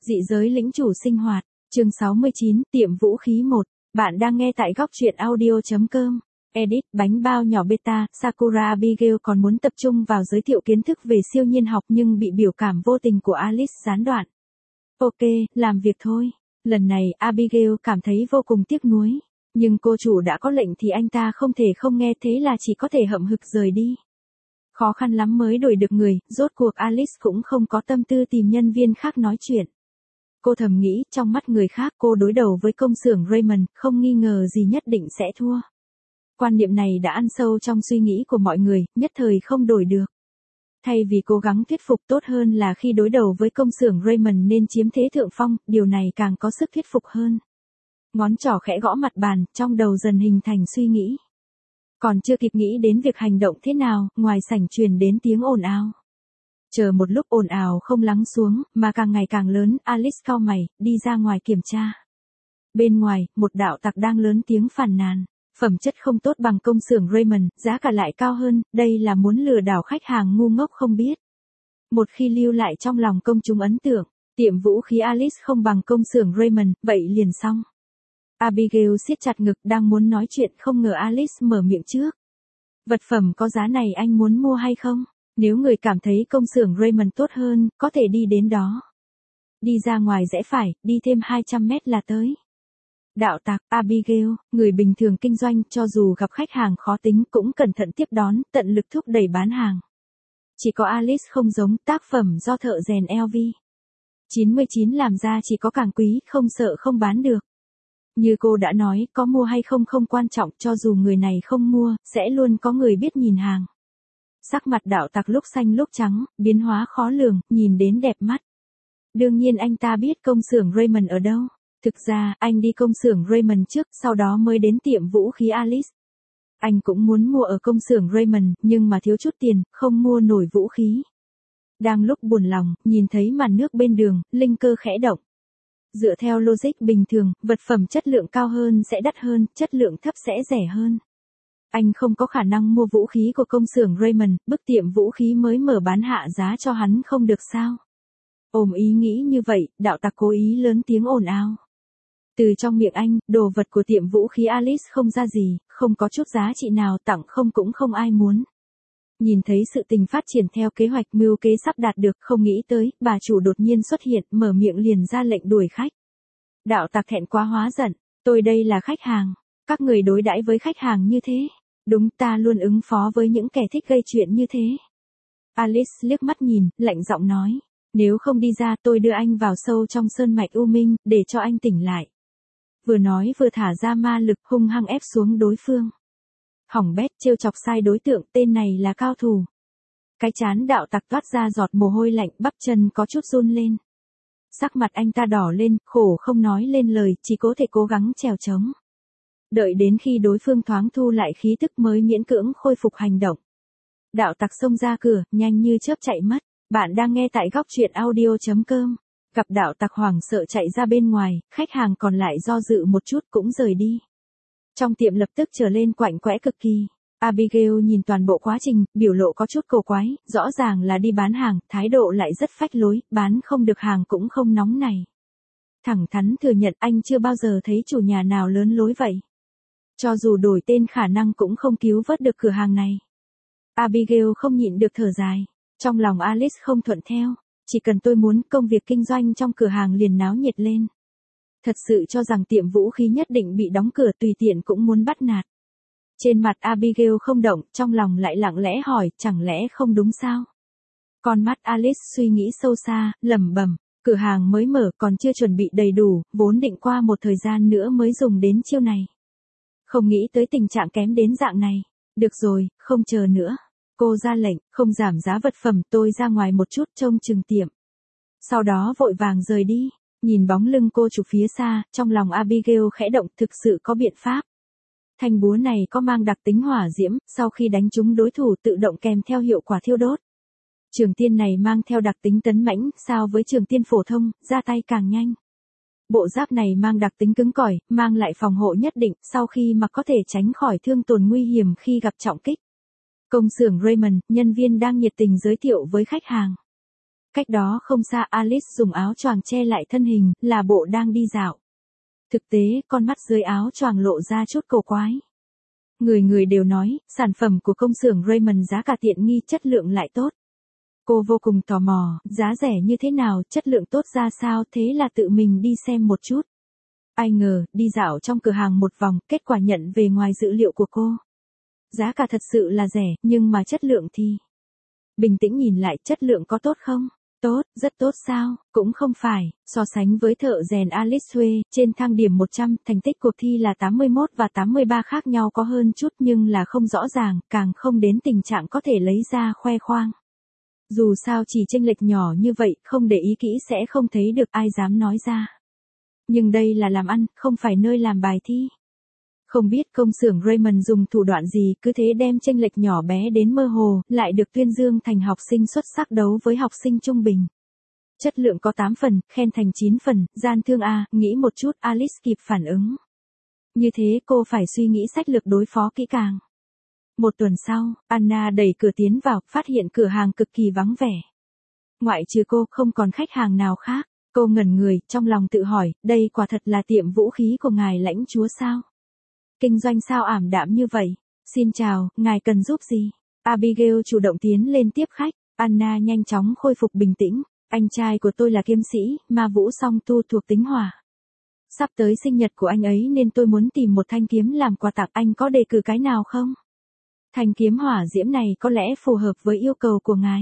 Dị giới lĩnh chủ sinh hoạt, chương 69, tiệm vũ khí 1. Bạn đang nghe tại góc truyện audio.com. Edit, bánh bao nhỏ beta, Sakura Abigail còn muốn tập trung vào giới thiệu kiến thức về siêu nhiên học nhưng bị biểu cảm vô tình của Alice gián đoạn. Ok, làm việc thôi. Lần này Abigail cảm thấy vô cùng tiếc nuối. Nhưng cô chủ đã có lệnh thì anh ta không thể không nghe, thế là chỉ có thể hậm hực rời đi. Khó khăn lắm mới đổi được người, rốt cuộc Alice cũng không có tâm tư tìm nhân viên khác nói chuyện. Cô thầm nghĩ, trong mắt người khác cô đối đầu với công xưởng Raymond, không nghi ngờ gì nhất định sẽ thua. Quan niệm này đã ăn sâu trong suy nghĩ của mọi người, nhất thời không đổi được. Thay vì cố gắng thuyết phục, tốt hơn là khi đối đầu với công xưởng Raymond nên chiếm thế thượng phong, điều này càng có sức thuyết phục hơn. Ngón trỏ khẽ gõ mặt bàn, trong đầu dần hình thành suy nghĩ. Còn chưa kịp nghĩ đến việc hành động thế nào, ngoài sảnh truyền đến tiếng ồn ào. Chờ một lúc ồn ào không lắng xuống, mà càng ngày càng lớn, Alice cau mày, đi ra ngoài kiểm tra. Bên ngoài, một đạo tặc đang lớn tiếng phàn nàn. Phẩm chất không tốt bằng công xưởng Raymond, giá cả lại cao hơn, đây là muốn lừa đảo khách hàng ngu ngốc không biết. Một khi lưu lại trong lòng công chúng ấn tượng, tiệm vũ khí Alice không bằng công xưởng Raymond, vậy liền xong. Abigail siết chặt ngực đang muốn nói chuyện, không ngờ Alice mở miệng trước. Vật phẩm có giá này anh muốn mua hay không? Nếu người cảm thấy công xưởng Raymond tốt hơn, có thể đi đến đó. Đi ra ngoài rẽ phải, đi thêm 200 mét là tới. Đạo tặc, Abigail, người bình thường kinh doanh cho dù gặp khách hàng khó tính cũng cẩn thận tiếp đón, tận lực thúc đẩy bán hàng. Chỉ có Alice không giống, tác phẩm do thợ rèn LV 99 làm ra chỉ có càng quý, không sợ không bán được. Như cô đã nói, có mua hay không không quan trọng, cho dù người này không mua, sẽ luôn có người biết nhìn hàng. Sắc mặt đạo tặc lúc xanh lúc trắng, biến hóa khó lường, nhìn đến đẹp mắt. Đương nhiên anh ta biết công xưởng Raymond ở đâu. Thực ra, anh đi công xưởng Raymond trước, sau đó mới đến tiệm vũ khí Alice. Anh cũng muốn mua ở công xưởng Raymond, nhưng mà thiếu chút tiền, không mua nổi vũ khí. Đang lúc buồn lòng, nhìn thấy màn nước bên đường, linh cơ khẽ động. Dựa theo logic bình thường, vật phẩm chất lượng cao hơn sẽ đắt hơn, chất lượng thấp sẽ rẻ hơn. Anh không có khả năng mua vũ khí của công xưởng Raymond, bức tiệm vũ khí mới mở bán hạ giá cho hắn không được sao. Ôm ý nghĩ như vậy, đạo tặc cố ý lớn tiếng ồn ào. Từ trong miệng anh, đồ vật của tiệm vũ khí Alice không ra gì, không có chút giá trị nào, tặng không cũng không ai muốn. Nhìn thấy sự tình phát triển theo kế hoạch, mưu kế sắp đạt được, không nghĩ tới, bà chủ đột nhiên xuất hiện, mở miệng liền ra lệnh đuổi khách. Đạo tặc thẹn quá hóa giận, tôi đây là khách hàng, các người đối đãi với khách hàng như thế. Đúng, ta luôn ứng phó với những kẻ thích gây chuyện như thế. Alice liếc mắt nhìn, lạnh giọng nói, nếu không đi ra tôi đưa anh vào sâu trong sơn mạch U Minh, để cho anh tỉnh lại. Vừa nói vừa thả ra ma lực hung hăng ép xuống đối phương. Hỏng bét, trêu chọc sai đối tượng, tên này là cao thủ. Cái chán đạo tặc toát ra giọt mồ hôi lạnh, bắp chân có chút run lên. Sắc mặt anh ta đỏ lên, khổ không nói lên lời, chỉ có thể cố gắng trèo trống. Đợi đến khi đối phương thoáng thu lại khí tức mới miễn cưỡng khôi phục hành động. Đạo tặc xông ra cửa, nhanh như chớp chạy mất. Bạn đang nghe tại góc truyện audio.com. Gặp đạo tặc hoảng sợ chạy ra bên ngoài, khách hàng còn lại do dự một chút cũng rời đi. Trong tiệm lập tức trở lên quạnh quẽ cực kỳ. Abigail nhìn toàn bộ quá trình, biểu lộ có chút cổ quái, rõ ràng là đi bán hàng, thái độ lại rất phách lối, bán không được hàng cũng không nóng này. Thẳng thắn thừa nhận anh chưa bao giờ thấy chủ nhà nào lớn lối vậy. Cho dù đổi tên khả năng cũng không cứu vớt được cửa hàng này. Abigail không nhịn được thở dài. Trong lòng Alice không thuận theo. Chỉ cần tôi muốn, công việc kinh doanh trong cửa hàng liền náo nhiệt lên. Thật sự cho rằng tiệm vũ khí nhất định bị đóng cửa, tùy tiện cũng muốn bắt nạt. Trên mặt Abigail không động, trong lòng lại lặng lẽ hỏi, chẳng lẽ không đúng sao? Con mắt Alice suy nghĩ sâu xa, lẩm bẩm, cửa hàng mới mở còn chưa chuẩn bị đầy đủ, vốn định qua một thời gian nữa mới dùng đến chiêu này. Không nghĩ tới tình trạng kém đến dạng này. Được rồi, không chờ nữa. Cô ra lệnh, không giảm giá vật phẩm, tôi ra ngoài một chút trông chừng tiệm. Sau đó vội vàng rời đi, nhìn bóng lưng cô chủ phía xa, trong lòng Abigail khẽ động, thực sự có biện pháp. Thanh búa này có mang đặc tính hỏa diễm, sau khi đánh trúng đối thủ tự động kèm theo hiệu quả thiêu đốt. Trường tiên này mang theo đặc tính tấn mãnh, so với trường tiên phổ thông, ra tay càng nhanh. Bộ giáp này mang đặc tính cứng cỏi, mang lại phòng hộ nhất định, sau khi mặc có thể tránh khỏi thương tổn nguy hiểm khi gặp trọng kích. Công xưởng Raymond, nhân viên đang nhiệt tình giới thiệu với khách hàng. Cách đó không xa Alice dùng áo choàng che lại thân hình, là bộ đang đi dạo. Thực tế, con mắt dưới áo choàng lộ ra chút cổ quái. Người người đều nói, sản phẩm của công xưởng Raymond giá cả tiện nghi, chất lượng lại tốt. Cô vô cùng tò mò, giá rẻ như thế nào, chất lượng tốt ra sao, thế là tự mình đi xem một chút. Ai ngờ, đi dạo trong cửa hàng một vòng, kết quả nhận về ngoài dự liệu của cô. Giá cả thật sự là rẻ, nhưng mà chất lượng thì... Bình tĩnh nhìn lại, chất lượng có tốt không? Tốt, rất tốt sao? Cũng không phải, so sánh với thợ rèn Alice Huê, trên thang điểm 100, thành tích cuộc thi là 81 và 83 khác nhau có hơn chút nhưng là không rõ ràng, càng không đến tình trạng có thể lấy ra khoe khoang. Dù sao chỉ chênh lệch nhỏ như vậy, không để ý kỹ sẽ không thấy được, ai dám nói ra. Nhưng đây là làm ăn, không phải nơi làm bài thi. Không biết công xưởng Raymond dùng thủ đoạn gì, cứ thế đem chênh lệch nhỏ bé đến mơ hồ, lại được tuyên dương thành học sinh xuất sắc đấu với học sinh trung bình. Chất lượng có 8 phần, khen thành 9 phần, gian thương à, nghĩ một chút, Alice kịp phản ứng. Như thế cô phải suy nghĩ sách lược đối phó kỹ càng. Một tuần sau, Anna đẩy cửa tiến vào, phát hiện cửa hàng cực kỳ vắng vẻ. Ngoại trừ cô, không còn khách hàng nào khác. Cô ngẩn người, trong lòng tự hỏi, đây quả thật là tiệm vũ khí của ngài lãnh chúa sao? Kinh doanh sao ảm đạm như vậy? Xin chào, ngài cần giúp gì? Abigail chủ động tiến lên tiếp khách. Anna nhanh chóng khôi phục bình tĩnh. Anh trai của tôi là kiếm sĩ, ma vũ song tu thuộc tính hỏa. Sắp tới sinh nhật của anh ấy nên tôi muốn tìm một thanh kiếm làm quà tặng, anh có đề cử cái nào không? Thanh kiếm hỏa diễm này có lẽ phù hợp với yêu cầu của ngài.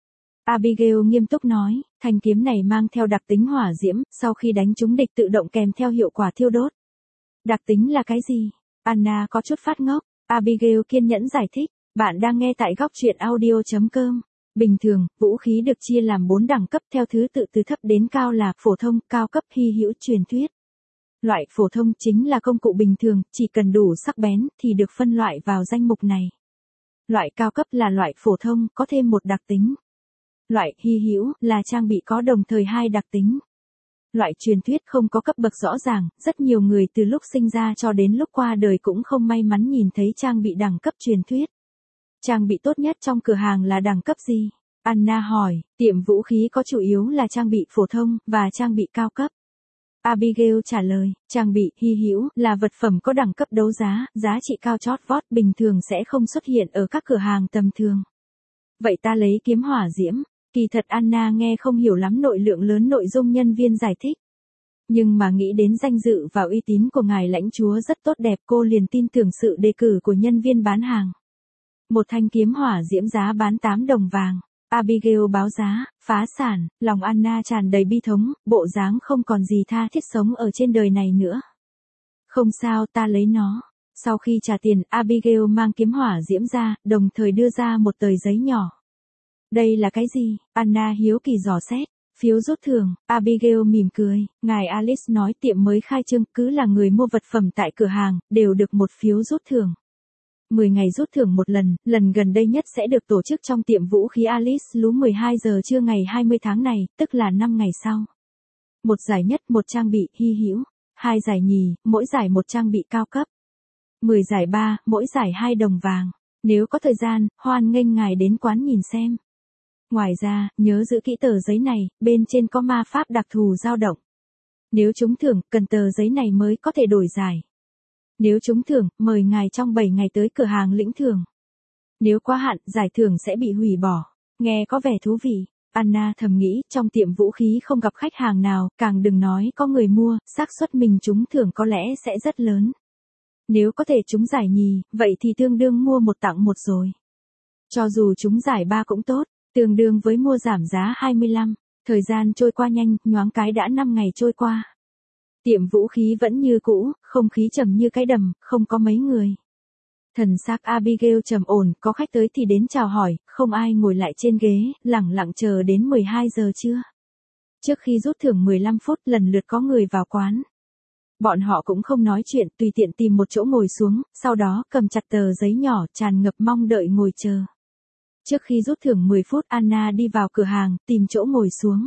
Abigail nghiêm túc nói, thanh kiếm này mang theo đặc tính hỏa diễm, sau khi đánh trúng địch tự động kèm theo hiệu quả thiêu đốt. Đặc tính là cái gì? Anna có chút phát ngốc. Abigail kiên nhẫn giải thích, bạn đang nghe tại góc truyện audio.com. Bình thường, vũ khí được chia làm 4 đẳng cấp theo thứ tự từ thấp đến cao là phổ thông, cao cấp, hy hữu, truyền thuyết. Loại phổ thông chính là công cụ bình thường, chỉ cần đủ sắc bén thì được phân loại vào danh mục này. Loại cao cấp là loại phổ thông, có thêm một đặc tính. Loại hy hữu là trang bị có đồng thời 2 đặc tính. Loại truyền thuyết không có cấp bậc rõ ràng, rất nhiều người từ lúc sinh ra cho đến lúc qua đời cũng không may mắn nhìn thấy trang bị đẳng cấp truyền thuyết. Trang bị tốt nhất trong cửa hàng là đẳng cấp gì? Anna hỏi, tiệm vũ khí có chủ yếu là trang bị phổ thông và trang bị cao cấp. Abigail trả lời, trang bị hy hữu là vật phẩm có đẳng cấp đấu giá, giá trị cao chót vót, bình thường sẽ không xuất hiện ở các cửa hàng tầm thường. Vậy ta lấy kiếm hỏa diễm. Kỳ thật Anna nghe không hiểu lắm nội lượng lớn nội dung nhân viên giải thích. Nhưng mà nghĩ đến danh dự và uy tín của ngài lãnh chúa rất tốt đẹp, cô liền tin tưởng sự đề cử của nhân viên bán hàng. Một thanh kiếm hỏa diễm giá bán 8 đồng vàng. Abigail báo giá, phá sản, lòng Anna tràn đầy bi thống, bộ dáng không còn gì tha thiết sống ở trên đời này nữa. Không sao, ta lấy nó. Sau khi trả tiền, Abigail mang kiếm hỏa diễm ra, đồng thời đưa ra một tờ giấy nhỏ. Đây là cái gì? Anna hiếu kỳ dò xét. Phiếu rút thưởng. Abigail mỉm cười. Ngài Alice nói tiệm mới khai trương, cứ là người mua vật phẩm tại cửa hàng, đều được một phiếu rút thưởng. 10 ngày rút thưởng một lần, lần gần đây nhất sẽ được tổ chức trong tiệm vũ khí Alice lúc 12 giờ trưa ngày 20 tháng này, tức là 5 ngày sau. Một giải nhất, một trang bị hy hữu. 2 giải nhì, mỗi giải một trang bị cao cấp. 10 giải ba, mỗi giải 2 đồng vàng. Nếu có thời gian, hoan nghênh ngài đến quán nhìn xem. Ngoài ra, nhớ giữ kỹ tờ giấy này, bên trên có ma pháp đặc thù dao động. Nếu trúng thưởng, cần tờ giấy này mới có thể đổi giải. Nếu trúng thưởng, mời ngài trong 7 ngày tới cửa hàng lĩnh thưởng. Nếu quá hạn, giải thưởng sẽ bị hủy bỏ. Nghe có vẻ thú vị. Anna thầm nghĩ, trong tiệm vũ khí không gặp khách hàng nào, càng đừng nói có người mua, xác suất mình trúng thưởng có lẽ sẽ rất lớn. Nếu có thể trúng giải nhì, vậy thì tương đương mua một tặng một rồi. Cho dù trúng giải ba cũng tốt. Tương đương với mua giảm giá 25. Thời gian trôi qua nhanh, nhoáng cái đã 5 ngày trôi qua. Tiệm vũ khí vẫn như cũ, không khí trầm như cái đầm, không có mấy người. Thần sắc Abigail trầm ổn, có khách tới thì đến chào hỏi, không ai ngồi lại trên ghế, lẳng lặng chờ đến 12 giờ trưa. Trước khi rút thưởng 15 phút lần lượt có người vào quán. Bọn họ cũng không nói chuyện, tùy tiện tìm một chỗ ngồi xuống, sau đó cầm chặt tờ giấy nhỏ, tràn ngập mong đợi ngồi chờ. Trước khi rút thưởng 10 phút, Anna đi vào cửa hàng, tìm chỗ ngồi xuống.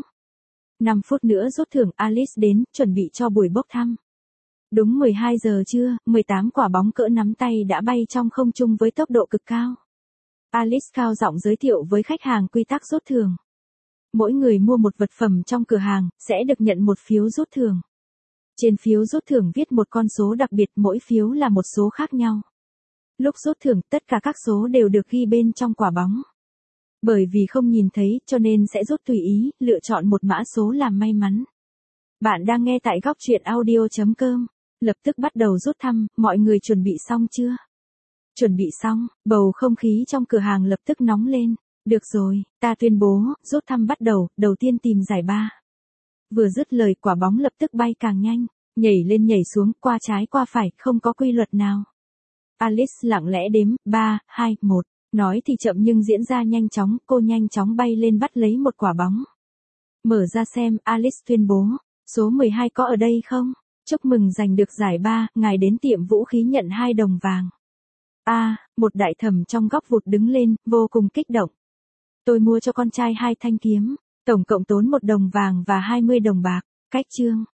5 phút nữa rút thưởng, Alice đến, chuẩn bị cho buổi bốc thăm. Đúng 12 giờ trưa, 18 quả bóng cỡ nắm tay đã bay trong không trung với tốc độ cực cao. Alice cao giọng giới thiệu với khách hàng quy tắc rút thưởng. Mỗi người mua một vật phẩm trong cửa hàng, sẽ được nhận một phiếu rút thưởng. Trên phiếu rút thưởng viết một con số đặc biệt, mỗi phiếu là một số khác nhau. Lúc rút thưởng, tất cả các số đều được ghi bên trong quả bóng. Bởi vì không nhìn thấy, cho nên sẽ rút tùy ý, lựa chọn một mã số làm may mắn. Bạn đang nghe tại góc truyện audio.com. Lập tức bắt đầu rút thăm, mọi người chuẩn bị xong chưa? Chuẩn bị xong, bầu không khí trong cửa hàng lập tức nóng lên. Được rồi, ta tuyên bố, rút thăm bắt đầu, đầu tiên tìm giải ba. Vừa dứt lời, quả bóng lập tức bay càng nhanh, nhảy lên nhảy xuống, qua trái qua phải, không có quy luật nào. Alice lặng lẽ đếm, 3, 2, 1. Nói thì chậm nhưng diễn ra nhanh chóng, cô nhanh chóng bay lên bắt lấy một quả bóng. Mở ra xem, Alice tuyên bố, số 12 có ở đây không? Chúc mừng giành được giải ba, ngài đến tiệm vũ khí nhận 2 đồng vàng. Một đại thẩm trong góc vụt đứng lên, vô cùng kích động. Tôi mua cho con trai 2 thanh kiếm, tổng cộng tốn 1 đồng vàng và 20 đồng bạc. Cách chương.